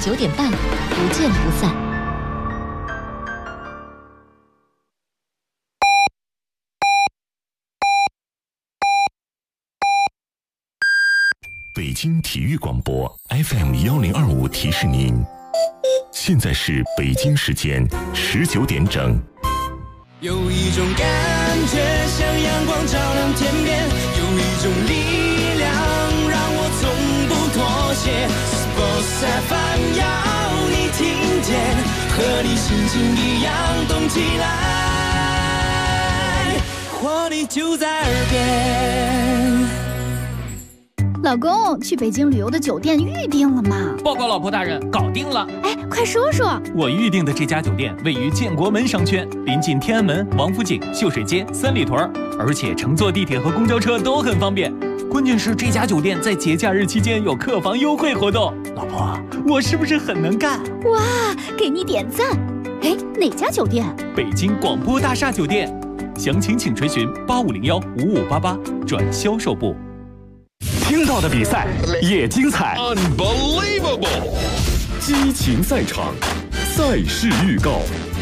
9点半，不见不散。 北京体育广播 FM1025提示您，现在是北京时间19点整。 有一种感觉像阳光照亮天边，有一种力量让我从不妥协。Sports FM 要你听见，和你心情一样动起来，活力就在耳边。 老公，去北京旅游的酒店预定了吗？ 报告老婆大人，搞定了。 哎，快说说。 我预定的这家酒店位于建国门商圈，临近天安门、王府井、秀水街、三里屯，而且乘坐地铁和公交车都很方便。关键是这家酒店在节假日期间有客房优惠活动。老婆，我是不是很能干？ 哇，给你点赞。哎，哪家酒店？ 北京广播大厦酒店。详情请垂询8501-5588转销售部。 听到的比赛也精彩 Unbelievable， 激情赛场，赛事预告。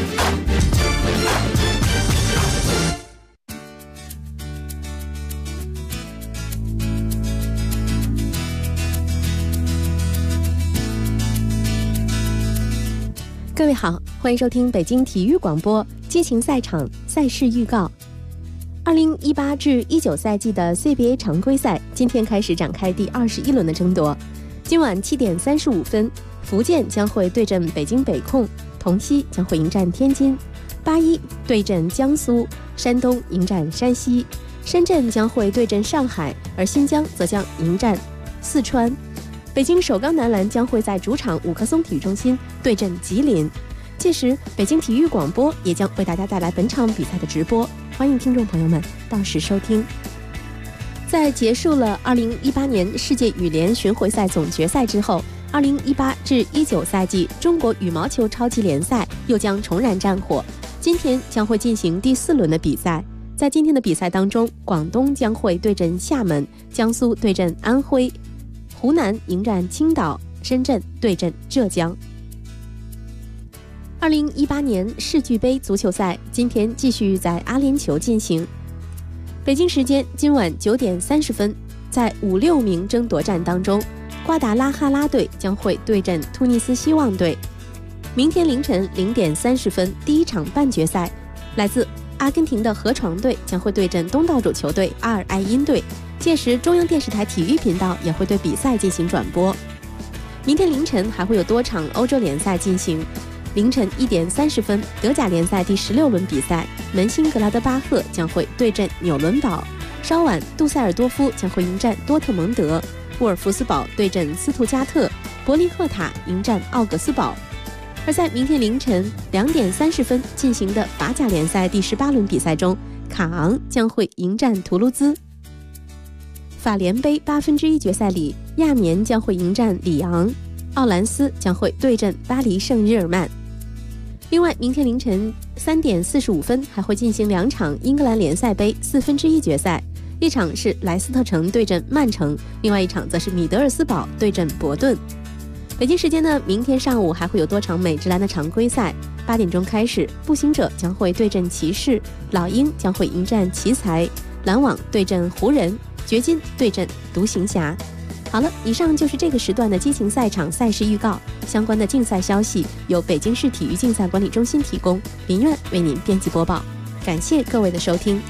各位好，欢迎收听北京体育广播激情赛场赛事预告。2018至19赛季的 CBA 常规赛今天开始展开第21轮的争夺。今晚7点35分，福建将会对阵北京北控，同曦将会迎战天津，81对阵江苏，山东迎战山西，深圳将会对阵上海，而新疆则将迎战四川。北京首钢男篮将会在主场五棵松体育中心对阵吉林。届时，北京体育广播也将为大家带来本场比赛的直播，欢迎听众朋友们到时收听。在结束了2018年世界羽联巡回赛总决赛之后，2018至19赛季中国羽毛球超级联赛又将重燃战火。今天将会进行第4轮的比赛。在今天的比赛当中，广东将会对阵厦门，江苏对阵安徽，湖南迎战青岛，深圳对阵浙江。2018年世俱杯足球赛今天继续在阿联酋进行。北京时间今晚9点30分，在5-6名争夺战当中，瓜达拉哈拉队将会对阵突尼斯希望队。明天凌晨0点30分，第一场半决赛，来自阿根廷的河床队将会对阵东道主球队阿尔艾因队。届时，中央电视台体育频道也会对比赛进行转播。明天凌晨还会有多场欧洲联赛进行。凌晨1点30分，德甲联赛第16轮比赛，门兴格拉德巴赫将会对阵纽伦堡。稍晚，杜塞尔多夫将会迎战多特蒙德，沃尔夫斯堡对阵斯图加特，柏林赫塔迎战奥格斯堡。而在明天凌晨2点30分进行的法甲联赛第18轮比赛中，卡昂将会迎战图卢兹。法联杯1/8决赛里，亚眠将会迎战里昂，奥兰斯将会对阵巴黎圣日耳曼。另外，明天凌晨3点45分还会进行2场英格兰联赛杯1/4决赛，一场是莱斯特城对阵曼城，另外一场则是米德尔斯堡对阵伯顿。北京时间呢，明天上午还会有多场美职篮的常规赛，8点钟开始，步行者将会对阵骑士，老鹰将会迎战奇才，篮网对阵湖人，掘金对阵独行侠。好了，以上就是这个时段的激情赛场赛事预告。相关的竞赛消息由北京市体育竞赛管理中心提供，林苑为您编辑播报。感谢各位的收听。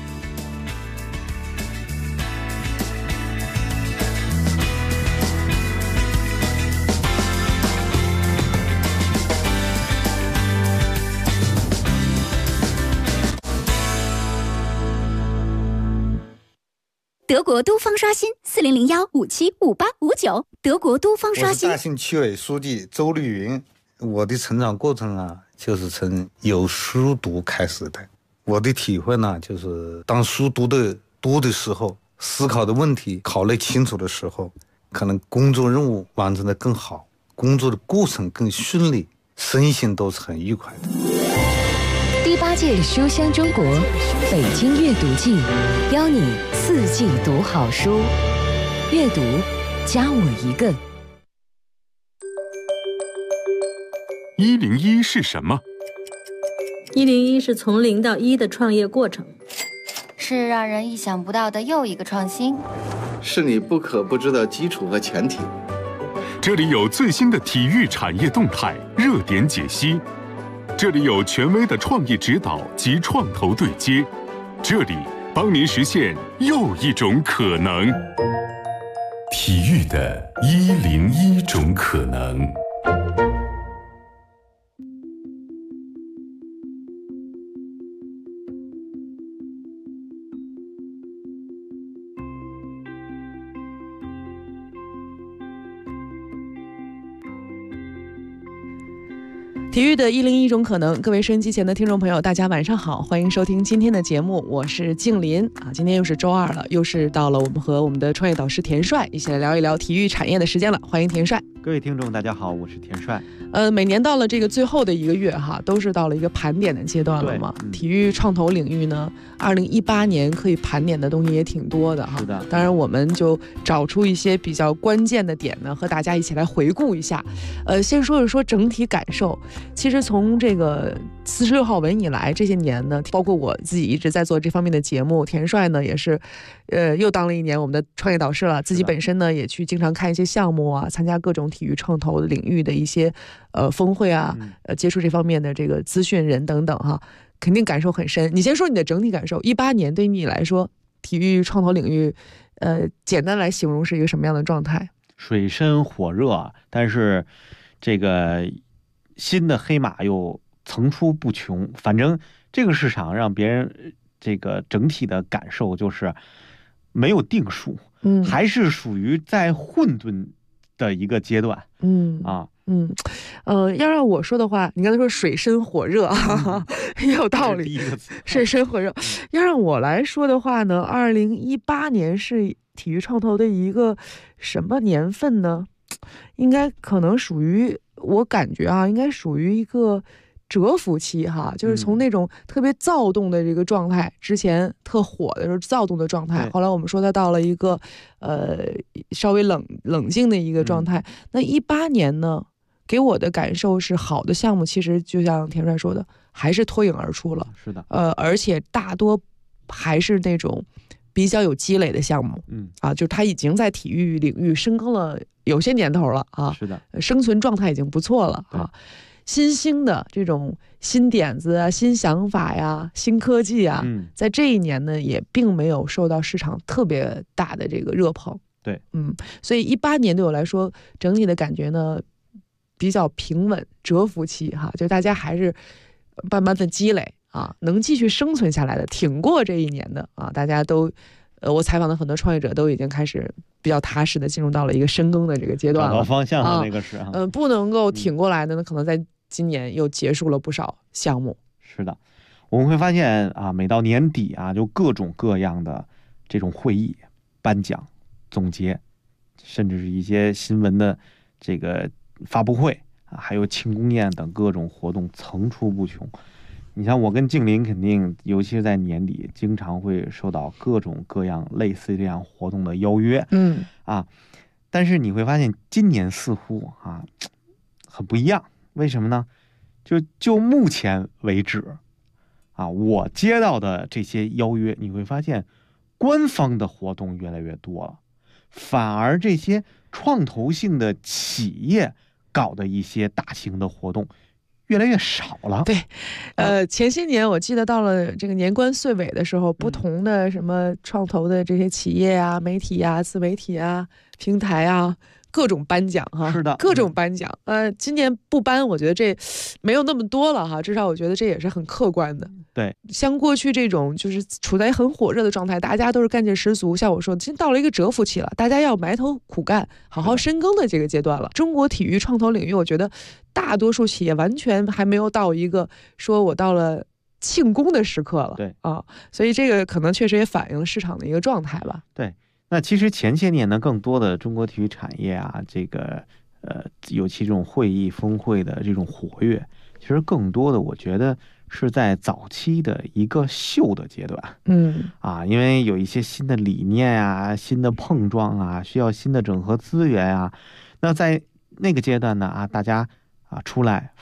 德国都方刷新4001575859，德国都方刷新。 我是大兴区委书记周绿云。我的成长过程啊，就是从有书读开始的。我的体会呢，就是当书读的多的时候，思考的问题考虑清楚的时候，可能工作任务完成的更好，工作的过程更顺利，身心都是很愉快的。 第8届书香中国北京阅读季，邀你4季读好书，阅读加我一个。 101是什么 ？101是从0到1的创业过程， 是让人意想不到的又一个创新， 是你不可不知的基础和前提。 这里有最新的体育产业动态、热点解析，这里有权威的创业指导及创投对接，这里帮您实现又一种可能。 体育的101种可能。 体育的101种可能，各位收音机前的听众朋友，大家晚上好，欢迎收听今天的节目，我是静林啊。今天又是周二了，又是到了我们和我们的创业导师田帅一起来聊一聊体育产业的时间了，欢迎田帅。 各位听众大家好，我是田帅。 每年到了这个最后的一个月哈，都是到了一个盘点的阶段了嘛。体育创投领域呢，2018年可以盘点的东西也挺多的哈。 是的。 当然我们就找出一些比较关键的点呢，和大家一起来回顾一下。先说一说整体感受。其实从这个46号文以来，这些年呢，包括我自己一直在做这方面的节目，田帅呢也是，又当了1年我们的创业导师了。自己本身呢也去经常看一些项目啊，参加各种体育创投领域的一些峰会啊，接触这方面的这个资讯人等等哈，肯定感受很深。你先说你的整体感受，18年对于你来说，体育创投领域，简单来形容是一个什么样的状态？ 水深火热，但是这个新的黑马又层出不穷。反正这个市场让别人这个整体的感受就是没有定数，还是属于在混沌的一个阶段。 要让我说的话，你刚才说水深火热啊，也有道理。水深火热。要让我来说的话呢，2018年是体育创投的一个什么年份呢？应该可能属于，我感觉啊，应该属于一个蛰伏期哈，就是从那种特别躁动的这个状态，之前特火的时候躁动的状态，后来我们说它到了一个稍微冷静的一个状态。那18年呢，给我的感受是，好的项目其实就像田帅说的，还是脱颖而出了。 是的， 而且大多还是那种比较有积累的项目，就是他已经在体育领域深耕了有些年头了啊， 是的， 生存状态已经不错了啊。新兴的这种新点子啊、新想法呀、新科技啊，在这一年呢，也并没有受到市场特别大的这个热捧。 对， 所以18年对我来说，整体的感觉呢比较平稳，蛰伏期哈，就大家还是慢慢的积累啊，能继续生存下来的，挺过这一年的啊，大家都。我采访的很多创业者都已经开始比较踏实的进入到了一个深耕的这个阶段了， 找到方向的那个是不能够挺过来的呢，可能在今年又结束了不少项目。 是的，我们会发现啊，每到年底啊，就各种各样的这种会议、颁奖、总结，甚至是一些新闻的这个发布会啊，还有庆功宴等各种活动层出不穷。你像我跟静林，肯定尤其是在年底，经常会受到各种各样类似这样活动的邀约，但是你会发现今年似乎很不一样，为什么呢？就目前为止我接到的这些邀约，你会发现官方的活动越来越多了，反而这些创投性的企业搞的一些大型的活动越来越少了。 对，前些年我记得到了这个年关岁尾的时候，不同的什么创投的这些企业啊、媒体啊、自媒体啊、平台啊，各种颁奖哈。 是的， 各种颁奖。今年不颁，我觉得这没有那么多了哈，至少我觉得这也是很客观的。 对， 像过去这种就是处在很火热的状态，大家都是干劲十足，像我说，今到了一个蛰伏期了，大家要埋头苦干，好好深耕的这个阶段了。中国体育创投领域，我觉得大多数企业完全还没有到一个说我到了庆功的时刻了。 对所以这个可能确实也反映了市场的一个状态吧。 对，那其实前些年呢，更多的中国体育产业这个尤其这种会议峰会的这种活跃，其实更多的我觉得是在早期的一个秀的阶段，因为有一些新的理念新的碰撞需要新的整合资源那在那个阶段呢大家出来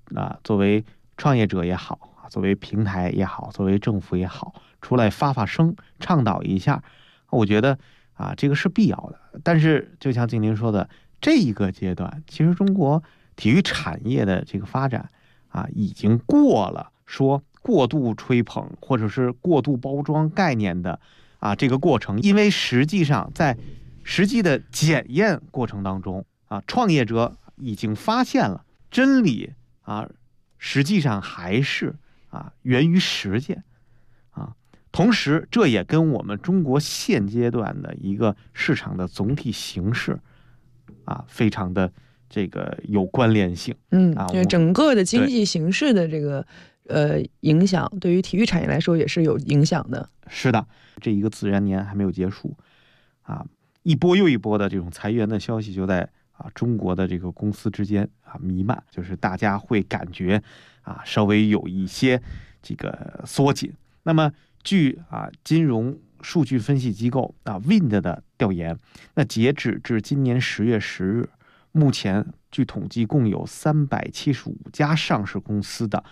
作为创业者也好，作为平台也好，作为政府也好，出来发声，倡导一下，我觉得这个是必要的。但是就像静玲说的，这一个阶段，其实中国体育产业的这个发展已经过了说过度吹捧或者是过度包装概念的这个过程，因为实际上在实际的检验过程当中创业者已经发现了真理实际上还是源于实践同时这也跟我们中国现阶段的一个市场的总体形势非常的这个有关联性。 因为整个的经济形势的这个影响，对于体育产业来说也是有影响的。 是的，这一个自然年还没有结束一波又一波的这种裁员的消息就在中国的这个公司之间弥漫，就是大家会感觉稍微有一些这个缩紧。那么据金融数据分析机构Wind 的调研，那截止至今年10月10日，目前据统计共有375家上市公司的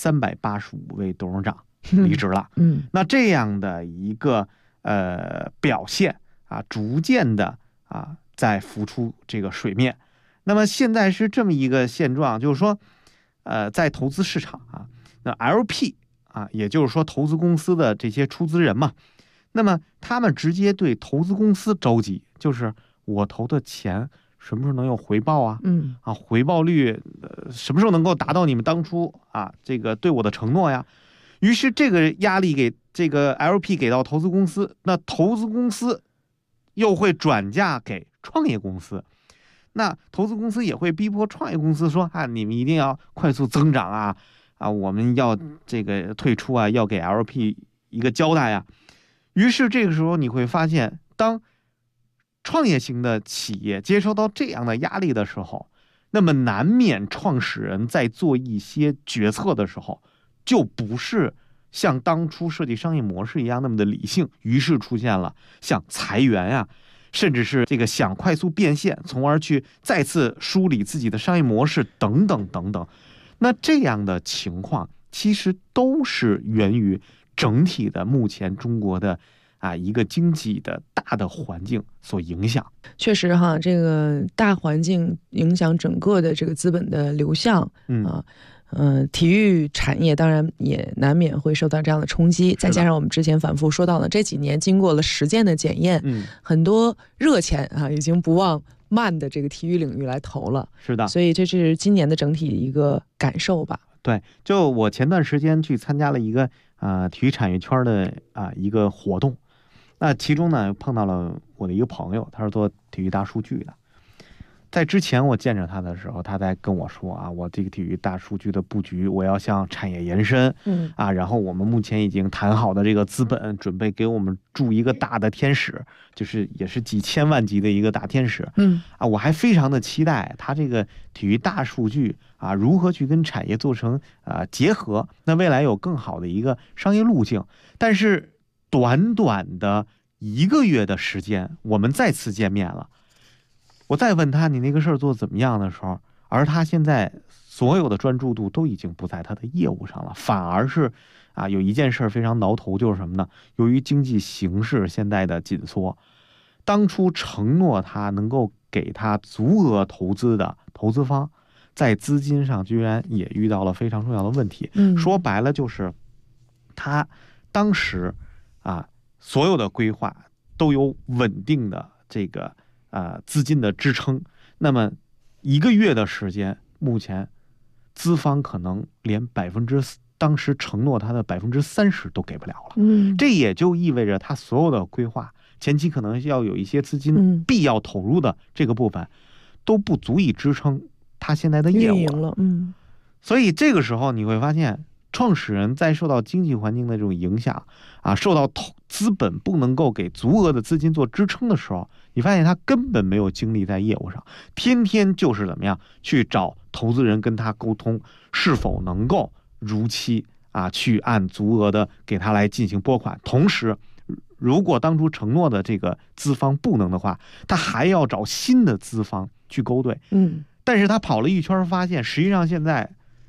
385位董事长离职了。那这样的一个表现逐渐的在浮出这个水面。那么现在是这么一个现状，就是说在投资市场那 LP也就是说投资公司的这些出资人嘛，那么他们直接对投资公司着急，就是我投的钱什么时候能有回报回报率什么时候能够达到你们当初这个对我的承诺呀？于是这个压力给这个 LP 给到投资公司，那投资公司又会转嫁给创业公司，那投资公司也会逼迫创业公司说你们一定要快速增长我们要这个退出要给 LP 一个交代于是这个时候你会发现，当创业型的企业接收到这样的压力的时候，那么难免创始人在做一些决策的时候就不是像当初设计商业模式一样那么的理性，于是出现了像裁员甚至是这个想快速变现，从而去再次梳理自己的商业模式等等等等。那这样的情况其实都是源于整体的目前中国的一个经济的大的环境所影响。 确实这个大环境影响整个的这个资本的流向体育产业当然也难免会受到这样的冲击，再加上我们之前反复说到的这几年经过了实践的检验，很多热钱已经不往慢的这个体育领域来投了。 是的， 所以这是今年的整体一个感受吧。 对，就我前段时间去参加了一个体育产业圈的一个活动，那其中呢碰到了我的一个朋友，他是做体育大数据的。在之前我见着他的时候，他在跟我说我这个体育大数据的布局，我要向产业延伸然后我们目前已经谈好的这个资本准备给我们铸一个大的天使，就是也是几千万级的一个大天使我还非常的期待他这个体育大数据如何去跟产业做成结合，那未来有更好的一个商业路径。但是短短的1个月的时间，我们再次见面了，我再问他你那个事儿做怎么样的时候，而他现在所有的专注度都已经不在他的业务上了，反而是有一件事非常挠头，就是什么呢？由于经济形势现在的紧缩，当初承诺他能够给他足额投资的投资方，在资金上居然也遇到了非常重要的问题。说白了就是他当时所有的规划都有稳定的这个资金的支撑，那么1个月的时间，目前资方可能连当时承诺他的30%都给不了了。这也就意味着他所有的规划前期可能要有一些资金必要投入的这个部分都不足以支撑他现在的业务了。所以这个时候你会发现，创始人在受到经济环境的这种影响受到资本不能够给足额的资金做支撑的时候，你发现他根本没有精力在业务上，天天就是怎么样去找投资人跟他沟通，是否能够如期去按足额的给他来进行拨款。同时如果当初承诺的这个资方不能的话，他还要找新的资方去勾兑。但是他跑了一圈发现，实际上现在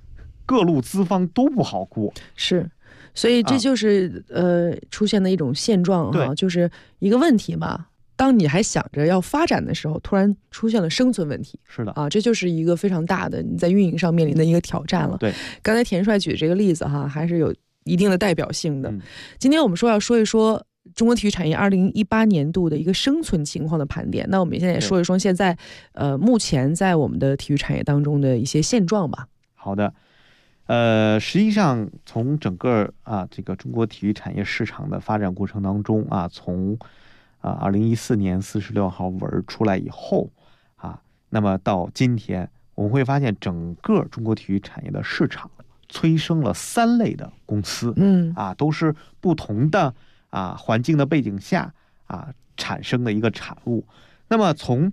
各路资方都不好过。 是，所以这就是出现的一种现状哈，就是一个问题嘛。当你还想着要发展的时候，突然出现了生存问题。 是的啊，这就是一个非常大的你在运营上面临的一个挑战了。 对， 刚才田帅举这个例子哈，还是有一定的代表性的。今天我们要说一说中国体育产业2018年度的一个生存情况的盘点。那我们现在也说一说现在目前在我们的体育产业当中的一些现状吧。 好的，实际上从整个这个中国体育产业市场的发展过程当中从2014年46号文出来以后那么到今天，我们会发现整个中国体育产业的市场催生了3类的公司，都是不同的环境的背景下产生的一个产物。那么从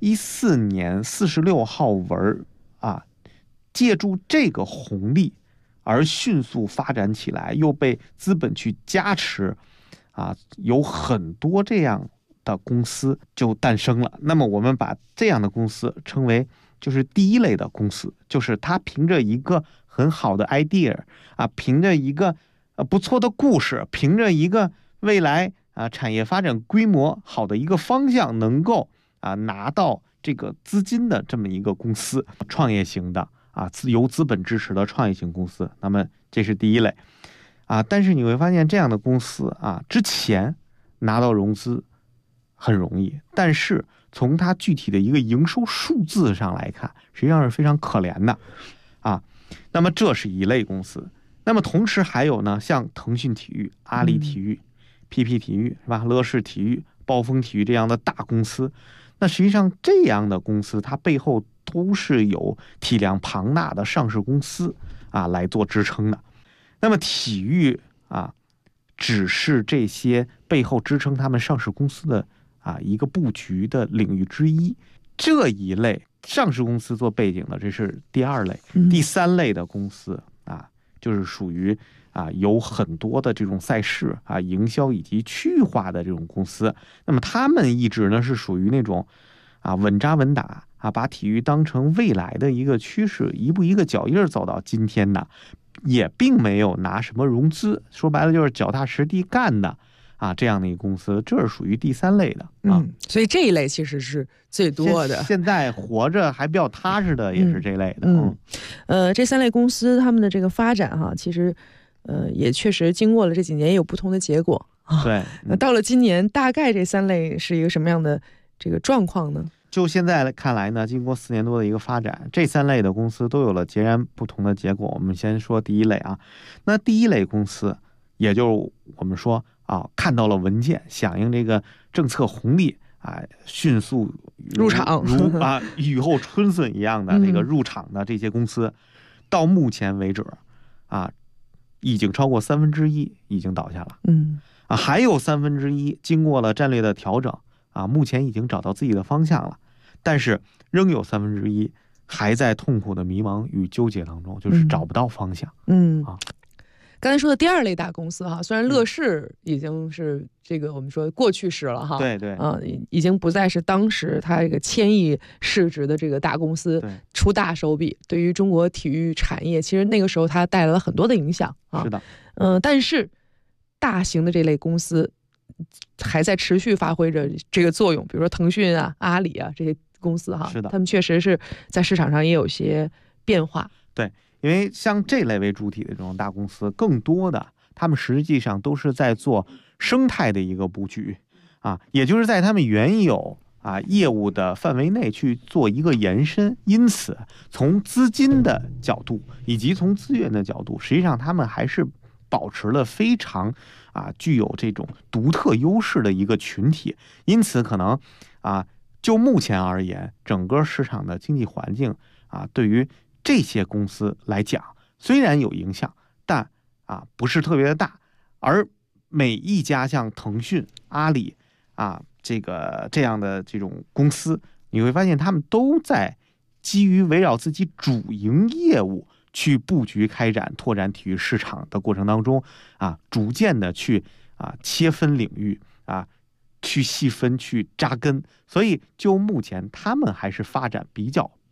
14年46号文借助这个红利而迅速发展起来，又被资本去加持有很多这样的公司就诞生了。那么我们把这样的公司称为就是第一类的公司，就是它凭着一个很好的 idea 凭着一个不错的故事，凭着一个未来产业发展规模好的一个方向，能够拿到这个资金的这么一个公司，创业型的由资本支持的创业型公司。那么这是第一类但是你会发现这样的公司之前拿到融资很容易，但是从它具体的一个营收数字上来看，实际上是非常可怜的那么这是一类公司。那么同时还有呢，像腾讯体育、阿里体育、PP 体育是吧，乐视体育、暴风体育这样的大公司。那实际上这样的公司它背后都是有体量庞大的上市公司来做支撑的。那么体育只是这些背后支撑他们上市公司的一个布局的领域之一。这一类上市公司做背景的，这是第2类。第3类的公司就是属于有很多的这种赛事营销以及区域化的这种公司。那么他们一直呢是属于那种稳扎稳打把体育当成未来的一个趋势，一步一个脚印走到今天的，也并没有拿什么融资，说白了就是脚踏实地干的这样的一个公司，这是属于第3类的所以这一类其实是最多的。 现在活着还比较踏实的也是这类的。 这3类公司他们的这个发展其实也确实经过了这几年也有不同的结果对， 那到了今年，大概这3类是一个什么样的这个状况呢？ 就现在看来呢，经过4年多的一个发展，这3类的公司都有了截然不同的结果。我们先说第一类那第一类公司，也就是我们说看到了文件，响应这个政策红利迅速入场， 如雨后春笋一样的这个入场的这些公司，到目前为止已经超过1/3已经倒下了。还有1/3经过了战略的调整目前已经找到自己的方向了，但是仍有1/3还在痛苦的迷茫与纠结当中，就是找不到方向。 刚才说的第2类大公司虽然乐视已经是这个我们说过去式了对已经不再是当时它这个1000亿市值的这个大公司出大手笔，对于中国体育产业其实那个时候它带来了很多的影响是的。 但是大型的这类公司还在持续发挥着这个作用，比如说腾讯阿里这些公司是的， 他们确实是在市场上也有些变化。 对，因为像这类为主体的这种大公司，更多的他们实际上都是在做生态的一个布局也就是在他们原有业务的范围内去做一个延伸。因此从资金的角度以及从资源的角度，实际上他们还是保持了非常具有这种独特优势的一个群体。因此可能就目前而言，整个市场的经济环境对于这些公司来讲虽然有影响，但不是特别的大。而每一家像腾讯、阿里这样的这种公司，你会发现他们都在基于围绕自己主营业务去布局开展拓展体育市场的过程当中逐渐的去切分领域去细分去扎根。所以就目前他们还是发展比较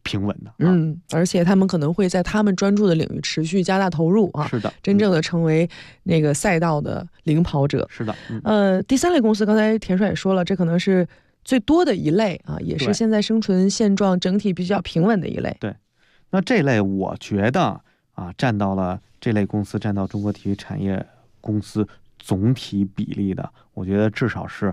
平稳的。 而且他们可能会在他们专注的领域持续加大投入啊， 是的， 真正的成为那个赛道的领跑者。 是的， 第三类公司，刚才田帅也说了，这可能是最多的一类啊，也是现在生存现状整体比较平稳的一类。 对，那这类我觉得啊，这类公司占到中国体育产业公司总体比例的，我觉得至少是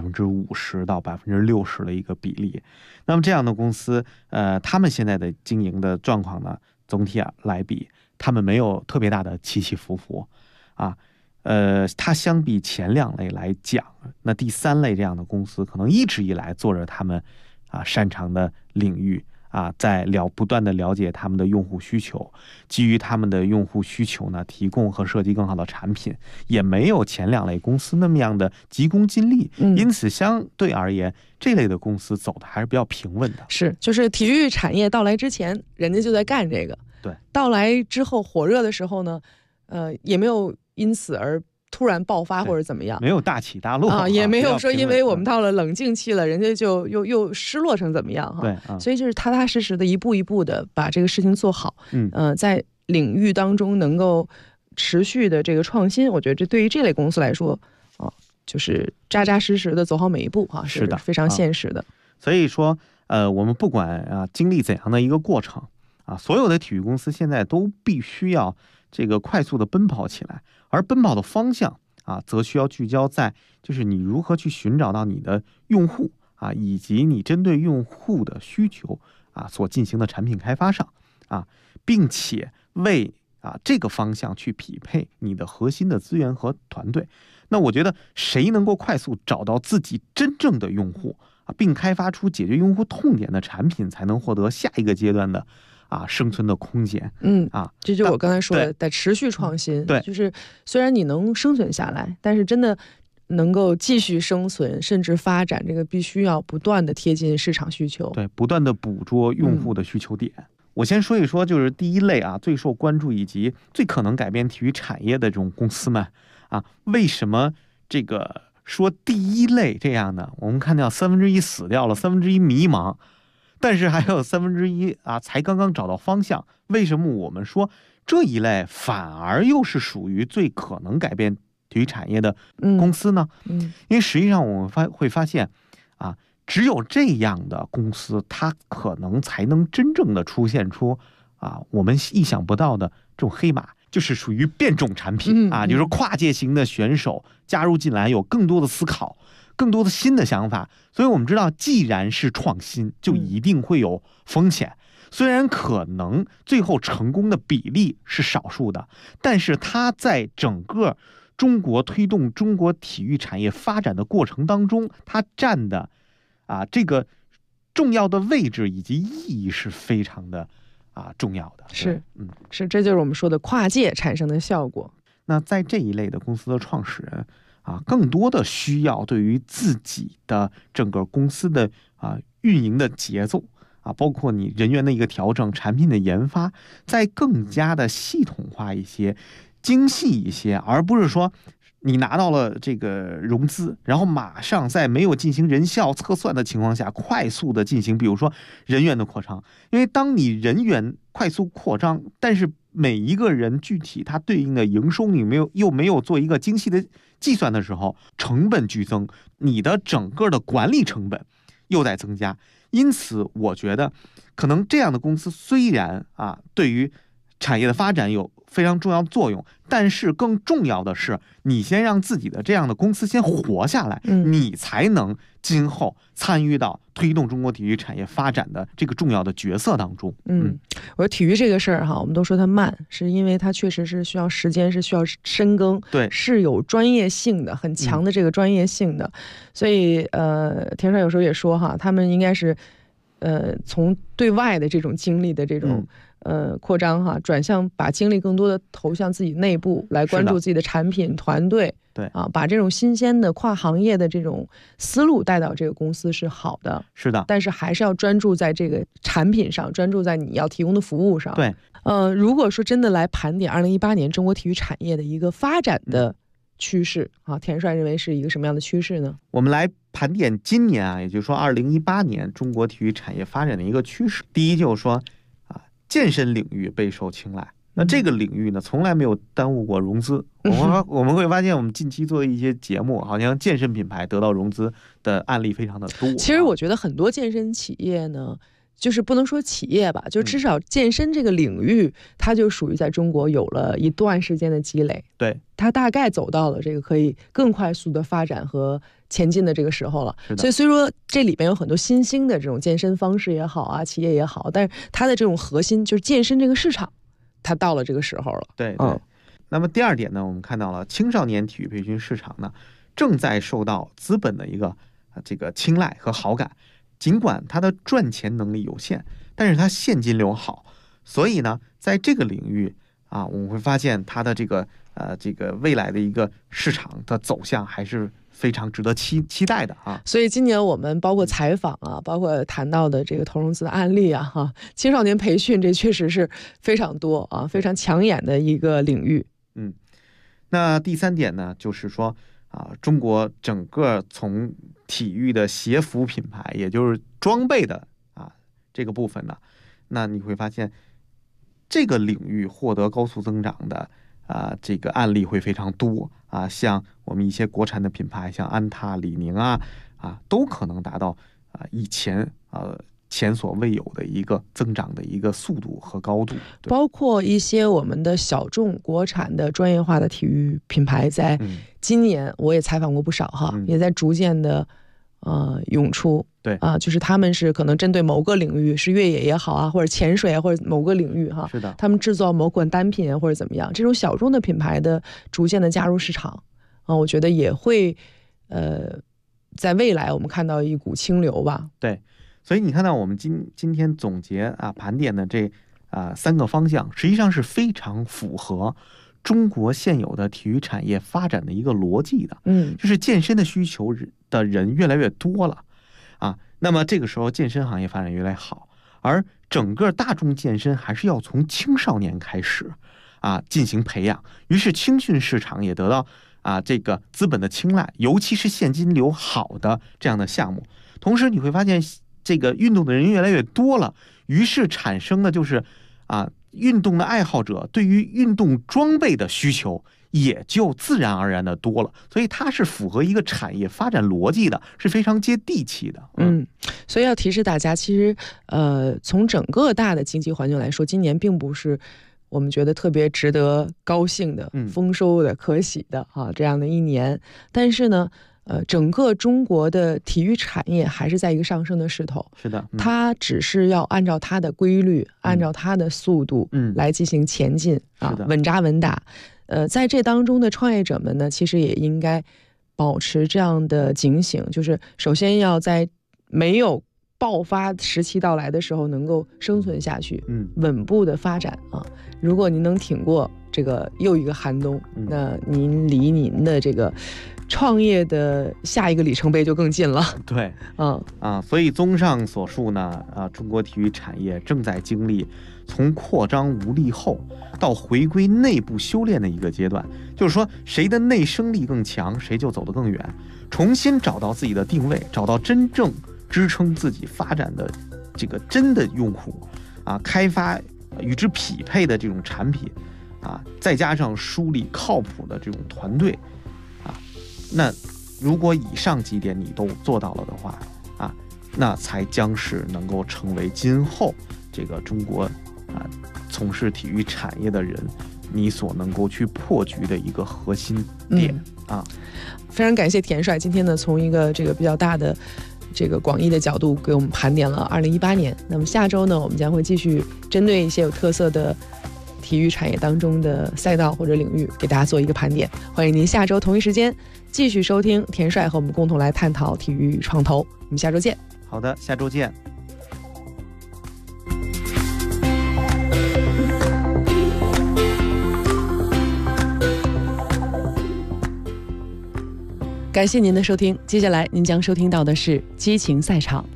50%到60%的一个比例。那么这样的公司，他们现在的经营的状况呢，总体来比，他们没有特别大的起起伏伏啊。它相比前2类来讲，那第3类这样的公司可能一直以来做着他们擅长的领域啊，在不断的了解他们的用户需求，基于他们的用户需求呢，提供和设计更好的产品，也没有前2类公司那么样的急功近利，因此相对而言，这类的公司走的还是比较平稳的。 是，就是体育产业到来之前，人家就在干这个， 对， 到来之后火热的时候呢，也没有因此而突然爆发或者怎么样， 没有大起大落啊，也没有说因为我们到了冷静期了，人家就又失落成怎么样哈。 对， 所以就是踏踏实实的一步一步的把这个事情做好，在领域当中能够持续的这个创新，我觉得这对于这类公司来说啊，就是扎扎实实的走好每一步啊，是的，非常现实的。 所以说，我们不管经历怎样的一个过程啊，所有的体育公司现在都必须要这个快速的奔跑起来，而奔跑的方向啊，则需要聚焦在就是你如何去寻找到你的用户啊，以及你针对用户的需求啊所进行的产品开发上啊，并且为这个方向去匹配你的核心的资源和团队。那我觉得谁能够快速找到自己真正的用户啊，并开发出解决用户痛点的产品，才能获得下一个阶段的生存的空间。 这就是我刚才说的，得持续创新。 对， 就是虽然你能生存下来，但是真的能够继续生存甚至发展，这个必须要不断的贴近市场需求， 对，不断的捕捉用户的需求点。我先说一说，就是第一类最受关注以及最可能改变体育产业的这种公司们为什么这个说第一类这样呢？我们看到1/3死掉了，1/3迷茫，但是还有1/3才刚刚找到方向。为什么我们说这一类反而又是属于最可能改变体育产业的公司呢？因为实际上我们会发现只有这样的公司，它可能才能真正的出现出我们意想不到的这种黑马，就是属于变种产品就是跨界型的选手加入进来，有更多的思考，更多的新的想法。所以我们知道，既然是创新，就一定会有风险。虽然可能最后成功的比例是少数的，但是它在整个中国推动中国体育产业发展的过程当中，它占的这个重要的位置以及意义是非常的重要的。 是，这就是我们说的跨界产生的效果。 那在这一类的公司的创始人更多的需要对于自己的整个公司的运营的节奏包括你人员的一个调整、产品的研发，再更加的系统化一些、精细一些，而不是说你拿到了这个融资，然后马上在没有进行人效测算的情况下，快速的进行，比如说人员的扩张。因为当你人员快速扩张，但是每一个人具体它对应的营收你又没有做一个精细的计算的时候，成本剧增，你的整个的管理成本又在增加。因此我觉得可能这样的公司虽然对于产业的发展有非常重要的作用，但是更重要的是你先让自己的这样的公司先活下来，你才能今后参与到推动中国体育产业发展的这个重要的角色当中。 我说体育这个事儿我们都说它慢，是因为它确实是需要时间，是需要深耕， 对， 是有专业性的，很强的这个专业性的。所以田帅有时候也说他们应该是从对外的这种精力的这种扩张转向把精力更多的投向自己内部，来关注自己的产品团队， 对把这种新鲜的跨行业的这种思路带到这个公司是好的， 是的， 但是还是要专注在这个产品上，专注在你要提供的服务上。 对， 如果说真的来盘点2018年中国体育产业的一个发展的趋势啊？田帅认为是一个什么样的趋势呢？ 我们来盘点今年啊，也就是说2018年中国体育产业发展的一个趋势。第一就是说啊，健身领域备受青睐。那这个领域呢，从来没有耽误过融资。我们会发现，我们近期做的一些节目，好像健身品牌得到融资的案例非常的多。 其实我觉得很多健身企业呢，就是不能说企业吧，就至少健身这个领域，它就属于在中国有了一段时间的积累。 对， 它大概走到了这个可以更快速的发展和前进的这个时候了。所以虽说这里边有很多新兴的这种健身方式也好啊，企业也好，但是它的这种核心就是健身这个市场。它到了这个时候了。 对对。那么第二点呢，我们看到了青少年体育培训市场呢，正在受到资本的一个这个青睐和好感。尽管它的赚钱能力有限，但是它现金流好，所以呢，在这个领域啊，我们会发现它的这个未来的一个市场的走向还是非常值得期待的啊。 所以今年我们包括采访啊，包括谈到的这个投融资的案例啊，青少年培训这确实是非常多啊，非常抢眼的一个领域。 那第三点呢，就是说啊，中国整个从体育的鞋服品牌，也就是装备的啊这个部分呢，那你会发现这个领域获得高速增长的这个案例会非常多啊，像我们一些国产的品牌，像安踏、李宁都可能达到以前前所未有的一个增长的一个速度和高度。 包括一些我们的小众国产的专业化的体育品牌，在今年我也采访过不少哈，也在逐渐的涌出。 对就是他们是可能针对某个领域，是越野也好啊，或者潜水啊，或者某个领域哈， 是的， 他们制造某款单品或者怎么样，这种小众的品牌的逐渐的加入市场我觉得也会在未来我们看到一股清流吧。 对，所以你看到我们今天总结盘点的这3个方向，实际上是非常符合中国现有的体育产业发展的一个逻辑的。就是健身的需求的人越来越多了那么这个时候健身行业发展越来越好，而整个大众健身还是要从青少年开始进行培养，于是青训市场也得到这个资本的青睐，尤其是现金流好的这样的项目。同时你会发现这个运动的人越来越多了，于是产生的就是运动的爱好者对于运动装备的需求也就自然而然的多了，所以它是符合一个产业发展逻辑的，是非常接地气的。 所以要提示大家，其实从整个大的经济环境来说，今年并不是我们觉得特别值得高兴的、丰收的、可喜的这样的一年。但是呢，整个中国的体育产业还是在一个上升的势头。 是的， 它只是要按照它的规律，按照它的速度来进行前进稳扎稳打。在这当中的创业者们呢，其实也应该保持这样的警醒，就是首先要在没有爆发时期到来的时候能够生存下去，稳步的发展如果您能挺过这个又一个寒冬，那您离您的这个创业的下一个里程碑就更近了。 对，所以综上所述呢，中国体育产业正在经历从扩张无力后到回归内部修炼的一个阶段，就是说谁的内生力更强，谁就走得更远，重新找到自己的定位，找到真正支撑自己发展的这个真的用户开发与之匹配的这种产品再加上梳理靠谱的这种团队那如果以上几点你都做到了的话那才将是能够成为今后这个中国从事体育产业的人你所能够去破局的一个核心点非常感谢田帅今天呢从一个这个比较大的这个广义的角度给我们盘点了2018年。那么下周呢，我们将会继续针对一些有特色的体育产业当中的赛道或者领域给大家做一个盘点。欢迎您下周同一时间继续收听田帅和我们共同来探讨体育创投。我们下周见。 好的，下周见。 感谢您的收听，接下来您将收听到的是激情赛场。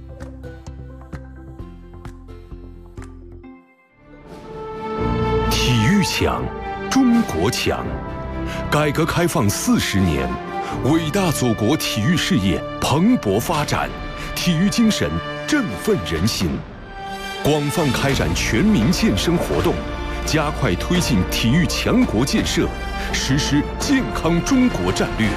体育强，中国强， 改革开放40年，伟大祖国体育事业蓬勃发展，体育精神振奋人心。广泛开展全民健身活动，加快推进体育强国建设，实施健康中国战略。